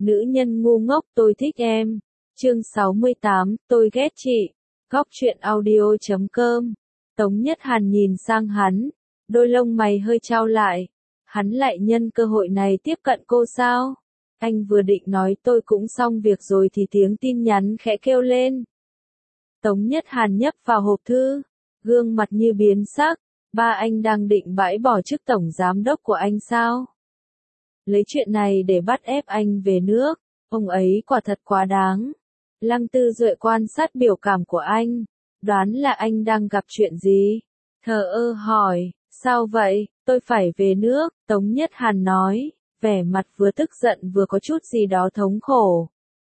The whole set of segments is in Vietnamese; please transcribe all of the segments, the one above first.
Nữ nhân ngu ngốc tôi thích em. Chương 68, tôi ghét chị. Góc truyện audio.com. Tống Nhất Hàn nhìn sang hắn, đôi lông mày hơi chau lại. Hắn lại nhân cơ hội này tiếp cận cô sao? Anh vừa định nói tôi cũng xong việc rồi thì tiếng tin nhắn khẽ kêu lên. Tống Nhất Hàn nhấp vào hộp thư, gương mặt như biến sắc. Ba anh đang định bãi bỏ chức tổng giám đốc của anh sao? Lấy chuyện này để bắt ép anh về nước, ông ấy quả thật quá đáng. Lăng Tư Duệ quan sát biểu cảm của anh, đoán là anh đang gặp chuyện gì. Thờ ơ hỏi, sao vậy, tôi phải về nước, Tống Nhất Hàn nói, vẻ mặt vừa tức giận vừa có chút gì đó thống khổ.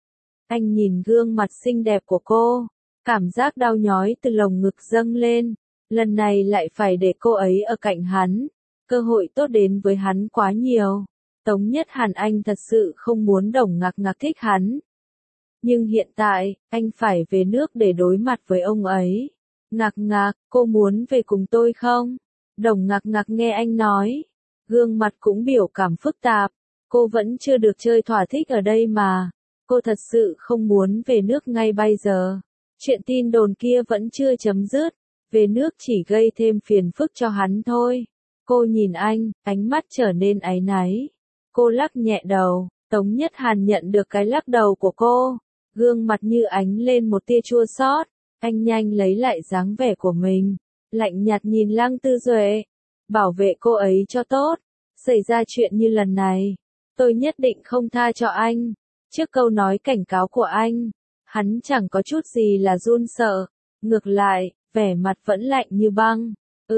Anh nhìn gương mặt xinh đẹp của cô, cảm giác đau nhói từ lồng ngực dâng lên, lần này lại phải để cô ấy ở cạnh hắn, cơ hội tốt đến với hắn quá nhiều. Tống Nhất Hàn anh thật sự không muốn Đồng Ngạc Ngạc thích hắn. Nhưng hiện tại, anh phải về nước để đối mặt với ông ấy. Ngạc Ngạc, cô muốn về cùng tôi không? Đồng Ngạc Ngạc nghe anh nói, gương mặt cũng biểu cảm phức tạp. Cô vẫn chưa được chơi thỏa thích ở đây mà. Cô thật sự không muốn về nước ngay bây giờ. Chuyện tin đồn kia vẫn chưa chấm dứt. Về nước chỉ gây thêm phiền phức cho hắn thôi. Cô nhìn anh, ánh mắt trở nên áy náy. Cô lắc nhẹ đầu, Tống Nhất Hàn nhận được cái lắc đầu của cô, gương mặt như ánh lên một tia chua xót. Anh nhanh lấy lại dáng vẻ của mình, lạnh nhạt nhìn Lăng Tư Duệ, bảo vệ cô ấy cho tốt. Xảy ra chuyện như lần này, tôi nhất định không tha cho anh. Trước câu nói cảnh cáo của anh, hắn chẳng có chút gì là run sợ, ngược lại, vẻ mặt vẫn lạnh như băng.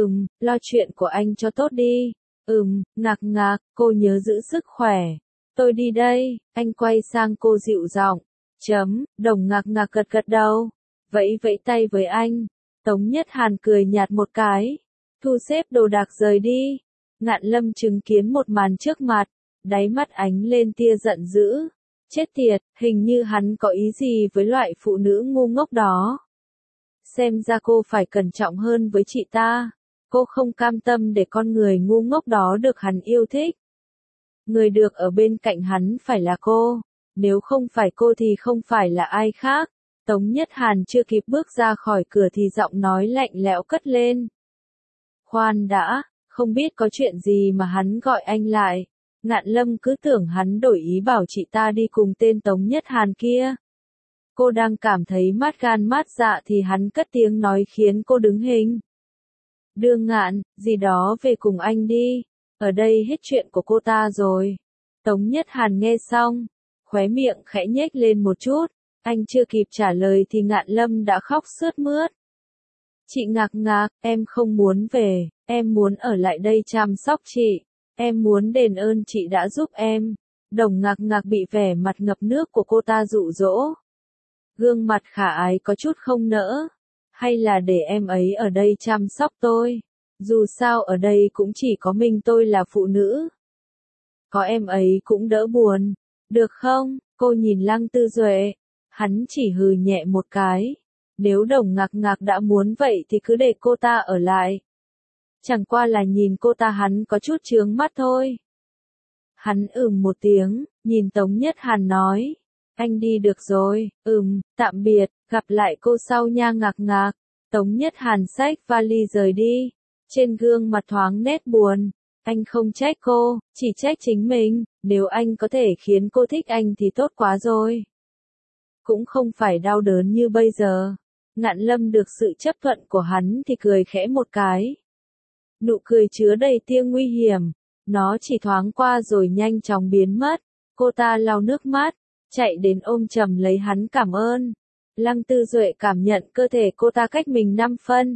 Lo chuyện của anh cho tốt đi. Ngạc Ngạc, cô nhớ giữ sức khỏe. Tôi đi đây, anh quay sang cô dịu giọng. Đồng Ngạc Ngạc gật gật đầu, vẫy vẫy tay với anh. Tống Nhất Hàn cười nhạt một cái, thu xếp đồ đạc rời đi. Ngạn Lâm chứng kiến một màn trước mặt, đáy mắt ánh lên tia giận dữ. Chết tiệt, hình như hắn có ý gì với loại phụ nữ ngu ngốc đó. Xem ra cô phải cẩn trọng hơn với chị ta. Cô không cam tâm để con người ngu ngốc đó được hắn yêu thích. Người được ở bên cạnh hắn phải là cô. Nếu không phải cô thì không phải là ai khác. Tống Nhất Hàn chưa kịp bước ra khỏi cửa thì giọng nói lạnh lẽo cất lên. Khoan đã, không biết có chuyện gì mà hắn gọi anh lại. Ngạn Lâm cứ tưởng hắn đổi ý bảo chị ta đi cùng tên Tống Nhất Hàn kia. Cô đang cảm thấy mát gan mát dạ thì hắn cất tiếng nói khiến cô đứng hình. Đưa Ngạn, gì đó về cùng anh đi. Ở đây hết chuyện của cô ta rồi. Tống Nhất Hàn nghe xong, khóe miệng khẽ nhếch lên một chút. Anh chưa kịp trả lời thì Ngạn Lâm đã khóc sướt mướt. Chị Ngạc Ngạc, em không muốn về, em muốn ở lại đây chăm sóc chị. Em muốn đền ơn chị đã giúp em. Đồng Ngạc Ngạc bị vẻ mặt ngập nước của cô ta dụ dỗ. Gương mặt khả ái có chút không nỡ. Hay là để em ấy ở đây chăm sóc tôi. Dù sao ở đây cũng chỉ có mình tôi là phụ nữ. Có em ấy cũng đỡ buồn. Được không? Cô nhìn Lăng Tư Duệ. Hắn chỉ hừ nhẹ một cái. Nếu Đồng Ngạc Ngạc đã muốn vậy thì cứ để cô ta ở lại. Chẳng qua là nhìn cô ta hắn có chút chướng mắt thôi. Hắn một tiếng, nhìn Tống Nhất Hàn nói. Anh đi được rồi, tạm biệt, gặp lại cô sau nha Ngạc Ngạc. Tống Nhất Hàn xách vali rời đi. Trên gương mặt thoáng nét buồn. Anh không trách cô, chỉ trách chính mình. Nếu anh có thể khiến cô thích anh thì tốt quá rồi. Cũng không phải đau đớn như bây giờ. Ngạn Lâm được sự chấp thuận của hắn thì cười khẽ một cái. Nụ cười chứa đầy tia nguy hiểm. Nó chỉ thoáng qua rồi nhanh chóng biến mất. Cô ta lau nước mắt, chạy đến ôm chầm lấy hắn cảm ơn. Lăng Tư Duệ cảm nhận cơ thể cô ta cách mình 5 phân.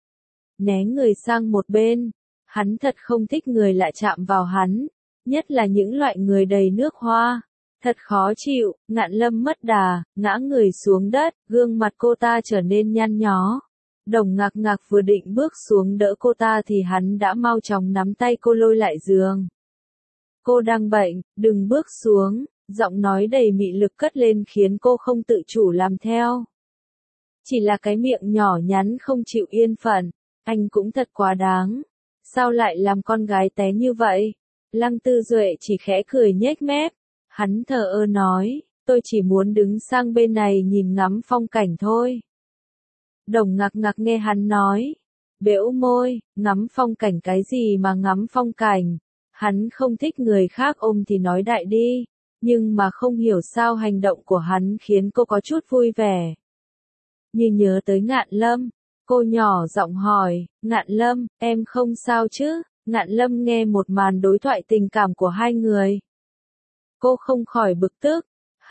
Né người sang một bên. Hắn thật không thích người lạ chạm vào hắn. Nhất là những loại người đầy nước hoa. Thật khó chịu, Ngạn Lâm mất đà, ngã người xuống đất, gương mặt cô ta trở nên nhăn nhó. Đồng Ngạc Ngạc vừa định bước xuống đỡ cô ta thì hắn đã mau chóng nắm tay cô lôi lại giường. Cô đang bệnh, đừng bước xuống, giọng nói đầy mị lực cất lên khiến cô không tự chủ làm theo. Chỉ là cái miệng nhỏ nhắn không chịu yên phận, anh cũng thật quá đáng. Sao lại làm con gái té như vậy? Lăng Tư Duệ chỉ khẽ cười nhếch mép. Hắn thờ ơ nói, tôi chỉ muốn đứng sang bên này nhìn ngắm phong cảnh thôi. Đồng Ngạc Ngạc nghe hắn nói, bẽo môi, ngắm phong cảnh cái gì mà ngắm phong cảnh, hắn không thích người khác ôm thì nói đại đi, nhưng mà không hiểu sao hành động của hắn khiến cô có chút vui vẻ. Như nhớ tới Ngạn Lâm, cô nhỏ giọng hỏi, Ngạn Lâm, em không sao chứ? Ngạn Lâm nghe một màn đối thoại tình cảm của hai người. Cô không khỏi bực tức,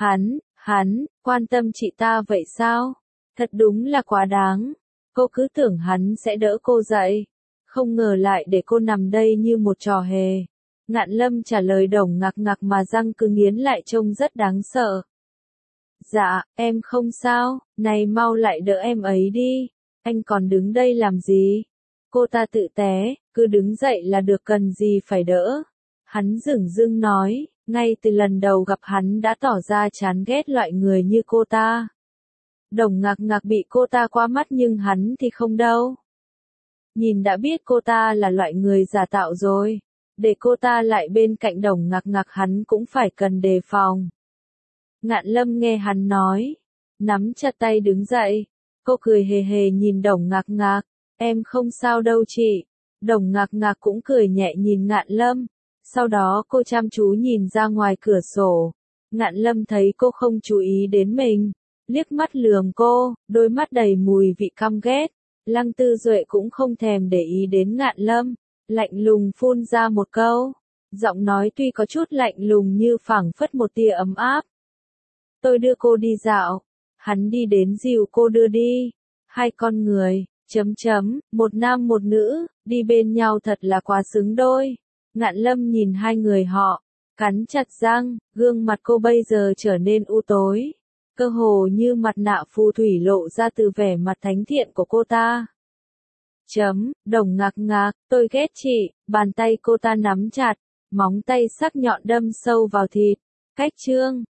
hắn, quan tâm chị ta vậy sao? Thật đúng là quá đáng. Cô cứ tưởng hắn sẽ đỡ cô dậy, không ngờ lại để cô nằm đây như một trò hề. Ngạn Lâm trả lời Đồng Ngạc Ngạc mà răng cứ nghiến lại trông rất đáng sợ. Dạ, em không sao, này mau lại đỡ em ấy đi, anh còn đứng đây làm gì? Cô ta tự té, cứ đứng dậy là được cần gì phải đỡ. Hắn dửng dưng nói, ngay từ lần đầu gặp hắn đã tỏ ra chán ghét loại người như cô ta. Đồng Ngạc Ngạc bị cô ta qua mắt nhưng hắn thì không đâu. Nhìn đã biết cô ta là loại người giả tạo rồi. Để cô ta lại bên cạnh Đồng Ngạc Ngạc hắn cũng phải cần đề phòng. Ngạn Lâm nghe hắn nói, nắm chặt tay đứng dậy. Cô cười hề hề nhìn Đồng Ngạc Ngạc, em không sao đâu chị. Đồng Ngạc Ngạc cũng cười nhẹ nhìn Ngạn Lâm. Sau đó cô chăm chú nhìn ra ngoài cửa sổ. Ngạn Lâm thấy cô không chú ý đến mình, liếc mắt lườm cô, đôi mắt đầy mùi vị căm ghét. Lăng Tư Duệ cũng không thèm để ý đến Ngạn Lâm, lạnh lùng phun ra một câu. Giọng nói tuy có chút lạnh lùng như phảng phất một tia ấm áp. Tôi đưa cô đi dạo. Hắn đi đến dìu cô đưa đi. Hai con người, một nam một nữ, đi bên nhau thật là quá xứng đôi. Ngạn Lâm nhìn hai người họ, cắn chặt răng, gương mặt cô bây giờ trở nên u tối. Cơ hồ như mặt nạ phù thủy lộ ra từ vẻ mặt thánh thiện của cô ta. Đồng Ngạc Ngạc, tôi ghét chị, bàn tay cô ta nắm chặt, móng tay sắc nhọn đâm sâu vào thịt. Cách chương